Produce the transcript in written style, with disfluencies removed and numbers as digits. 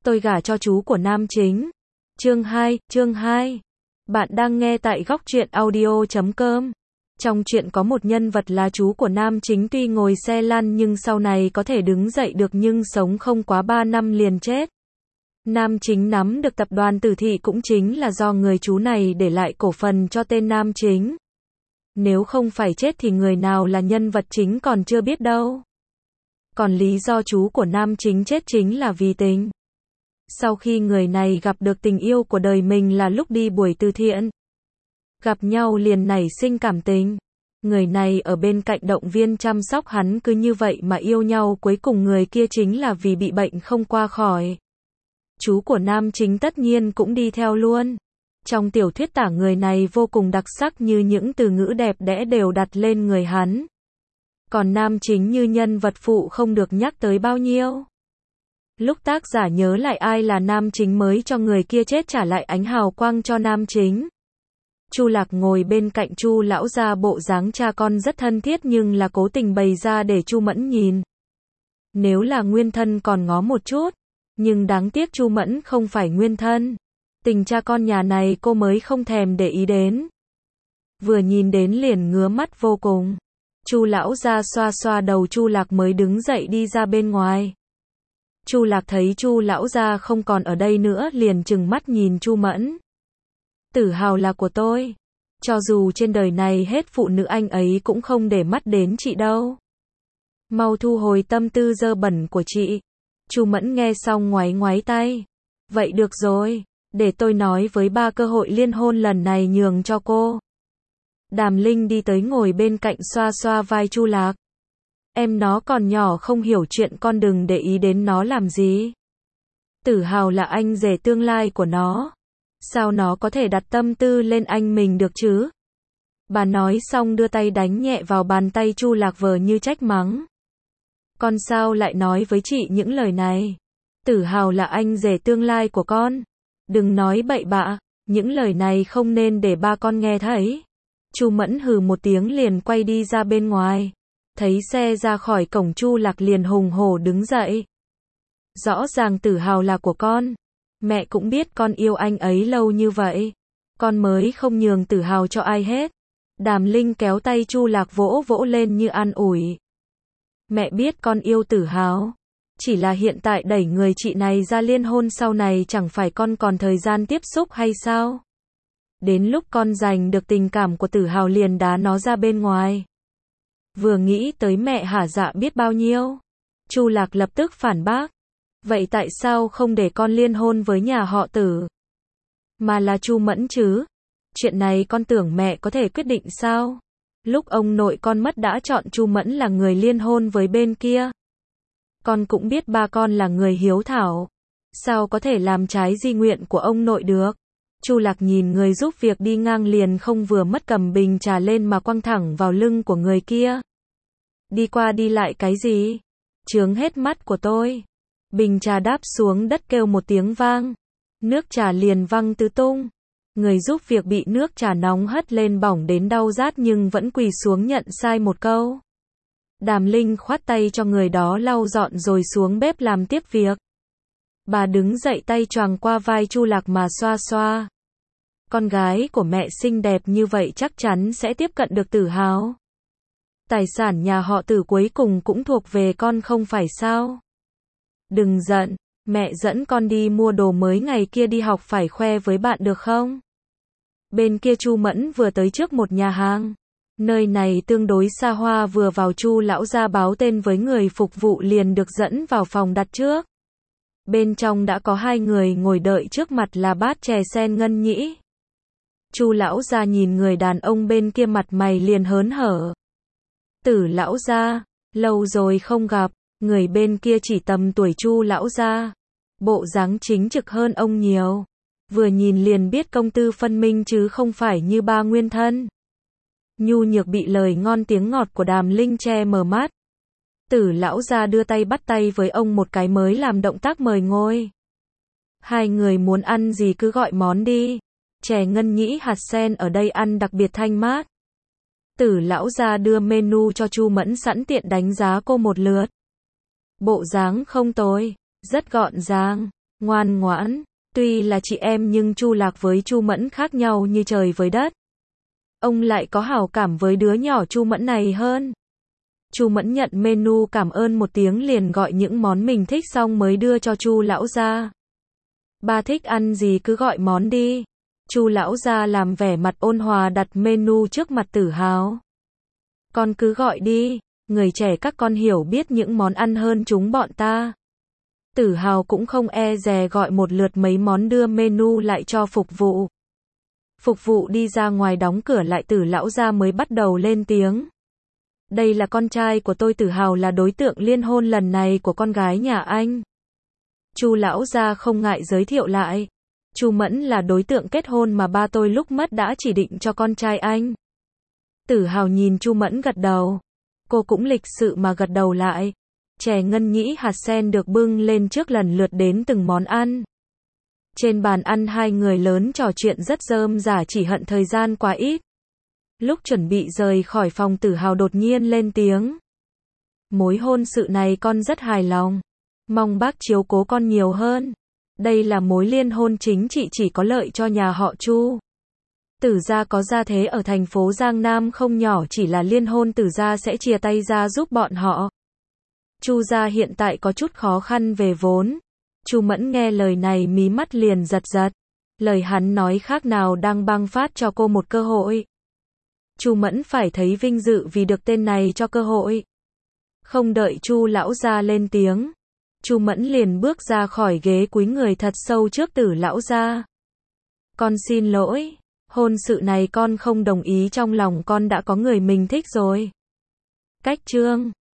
Tôi gả cho chú của nam chính. Chương 2. Bạn đang nghe tại góc truyện audio.com. Trong truyện có một nhân vật là chú của nam chính tuy ngồi xe lăn nhưng sau này có thể đứng dậy được nhưng sống không quá 3 năm liền chết. Nam chính nắm được tập đoàn Tử Thị cũng chính là do người chú này để lại cổ phần cho tên nam chính. Nếu không phải chết thì người nào là nhân vật chính còn chưa biết đâu. Còn lý do chú của nam chính chết chính là vì tình. Sau khi người này gặp được tình yêu của đời mình là lúc đi buổi từ thiện. Gặp nhau liền nảy sinh cảm tình. Người này ở bên cạnh động viên chăm sóc hắn, cứ như vậy mà yêu nhau, cuối cùng người kia chính là vì bị bệnh không qua khỏi. Chú của nam chính tất nhiên cũng đi theo luôn. Trong tiểu thuyết tả người này vô cùng đặc sắc, như những từ ngữ đẹp đẽ đều đặt lên người hắn. Còn nam chính như nhân vật phụ không được nhắc tới bao nhiêu. Lúc tác giả nhớ lại ai là nam chính mới cho người kia chết trả lại ánh hào quang cho nam chính. Chu Lạc ngồi bên cạnh Chu lão gia, bộ dáng cha con rất thân thiết nhưng là cố tình bày ra để Chu Mẫn nhìn. Nếu là nguyên thân còn ngó một chút, nhưng đáng tiếc Chu Mẫn không phải nguyên thân. Tình cha con nhà này cô mới không thèm để ý đến. Vừa nhìn đến liền ngứa mắt vô cùng. Chu lão gia xoa xoa đầu Chu Lạc mới đứng dậy đi ra bên ngoài. Chu Lạc thấy Chu lão gia không còn ở đây nữa liền trừng mắt nhìn Chu Mẫn. Tử Hào là của tôi. Cho dù trên đời này hết phụ nữ anh ấy cũng không để mắt đến chị đâu. Mau thu hồi tâm tư dơ bẩn của chị. Chu Mẫn nghe xong ngoáy ngoáy tay. Vậy được rồi, để tôi nói với ba, cơ hội liên hôn lần này nhường cho cô. Đàm Linh đi tới ngồi bên cạnh xoa xoa vai Chu Lạc. Em nó còn nhỏ không hiểu chuyện, con đừng để ý đến nó làm gì. Tử Hào là anh rể tương lai của nó. Sao nó có thể đặt tâm tư lên anh mình được chứ? Bà nói xong đưa tay đánh nhẹ vào bàn tay Chu Lạc, vờ như trách mắng. Con sao lại nói với chị những lời này? Tử Hào là anh rể tương lai của con. Đừng nói bậy bạ, những lời này không nên để ba con nghe thấy. Chu Mẫn hừ một tiếng liền quay đi ra bên ngoài. Thấy xe ra khỏi cổng, Chu Lạc liền hùng hổ đứng dậy. Rõ ràng Tử Hào là của con. Mẹ cũng biết con yêu anh ấy lâu như vậy. Con mới không nhường Tử Hào cho ai hết. Đàm Linh kéo tay Chu Lạc vỗ vỗ lên như an ủi. Mẹ biết con yêu Tử Hào. Chỉ là hiện tại đẩy người chị này ra liên hôn, sau này chẳng phải con còn thời gian tiếp xúc hay sao? Đến lúc con giành được tình cảm của Tử Hào liền đá nó ra bên ngoài. Vừa nghĩ tới mẹ hả dạ biết bao nhiêu. Chu Lạc lập tức phản bác. Vậy tại sao không để con liên hôn với nhà họ Tử, mà là Chu Mẫn chứ? Chuyện này con tưởng mẹ có thể quyết định sao? Lúc ông nội con mất đã chọn Chu Mẫn là người liên hôn với bên kia. Con cũng biết ba con là người hiếu thảo. Sao có thể làm trái di nguyện của ông nội được? Chu Lạc nhìn người giúp việc đi ngang liền không vừa mất, cầm bình trà lên mà quăng thẳng vào lưng của người kia. Đi qua đi lại cái gì? Chướng hết mắt của tôi. Bình trà đáp xuống đất kêu một tiếng vang. Nước trà liền văng tứ tung. Người giúp việc bị nước trà nóng hất lên bỏng đến đau rát nhưng vẫn quỳ xuống nhận sai một câu. Đàm Linh khoát tay cho người đó lau dọn rồi xuống bếp làm tiếp việc. Bà đứng dậy tay choàng qua vai Chu Lạc mà xoa xoa. Con gái của mẹ xinh đẹp như vậy chắc chắn sẽ tiếp cận được Tử Hào. Tài sản nhà họ Tử cuối cùng cũng thuộc về con không phải sao? Đừng giận, mẹ dẫn con đi mua đồ mới ngày kia đi học phải khoe với bạn được không? Bên kia Chu Mẫn vừa tới trước một nhà hàng. Nơi này tương đối xa hoa, vừa vào Chu lão gia báo tên với người phục vụ liền được dẫn vào phòng đặt trước. Bên trong đã có hai người ngồi đợi, trước mặt là bát chè sen ngân nhĩ. Chu lão gia nhìn người đàn ông bên kia mặt mày liền hớn hở. Tử lão gia, lâu rồi không gặp. Người bên kia chỉ tầm tuổi Chu lão gia, bộ dáng chính trực hơn ông nhiều. Vừa nhìn liền biết công tư phân minh chứ không phải như ba nguyên thân. Nhu Nhược bị lời ngon tiếng ngọt của Đàm Linh che mờ mắt. Tử lão gia đưa tay bắt tay với ông một cái mới làm động tác mời ngồi. Hai người muốn ăn gì cứ gọi món đi. Chè ngân nhĩ hạt sen ở đây ăn đặc biệt thanh mát. Tử lão gia đưa menu cho Chu Mẫn sẵn tiện đánh giá cô một lượt. Bộ dáng không tồi, rất gọn gàng. ngoan ngoãn. Tuy là chị em nhưng Chu Lạc với Chu Mẫn khác nhau như trời với đất. Ông lại có hảo cảm với đứa nhỏ Chu Mẫn này hơn. Chu Mẫn nhận menu cảm ơn một tiếng liền gọi những món mình thích xong mới đưa cho Chu lão gia. Ba thích ăn gì cứ gọi món đi. Chu lão gia làm vẻ mặt ôn hòa đặt menu trước mặt Tử Hào. Con cứ gọi đi, người trẻ các con hiểu biết những món ăn hơn chúng bọn ta. Tử Hào cũng không e dè gọi một lượt mấy món đưa menu lại cho phục vụ. Phục vụ đi ra ngoài đóng cửa lại Tử lão gia mới bắt đầu lên tiếng. Đây là con trai của tôi, Tử Hào là đối tượng liên hôn lần này của con gái nhà anh. Chu lão gia không ngại giới thiệu lại. Chu Mẫn là đối tượng kết hôn mà ba tôi lúc mất đã chỉ định cho con trai anh. Tử Hào nhìn Chu Mẫn gật đầu. Cô cũng lịch sự mà gật đầu lại. Chè ngân nhĩ hạt sen được bưng lên trước lần lượt đến từng món ăn. Trên bàn ăn hai người lớn trò chuyện rất rơm rả, chỉ hận thời gian quá ít. Lúc chuẩn bị rời khỏi phòng Tử Hào đột nhiên lên tiếng. Mối hôn sự này con rất hài lòng. Mong bác chiếu cố con nhiều hơn. Đây là mối liên hôn chính trị chỉ có lợi cho nhà họ Chu. Tử gia có gia thế ở thành phố Giang Nam không nhỏ, chỉ là liên hôn Tử gia sẽ chia tay ra giúp bọn họ. Chu gia hiện tại có chút khó khăn về vốn. Chu Mẫn nghe lời này mí mắt liền giật giật. Lời hắn nói khác nào đang băng phát cho cô một cơ hội. Chu Mẫn phải thấy vinh dự vì được tên này cho cơ hội. Không đợi Chu lão gia lên tiếng, Chu Mẫn liền bước ra khỏi ghế cúi người thật sâu trước Tử lão gia. Con xin lỗi, hôn sự này con không đồng ý, trong lòng con đã có người mình thích rồi. Cách chương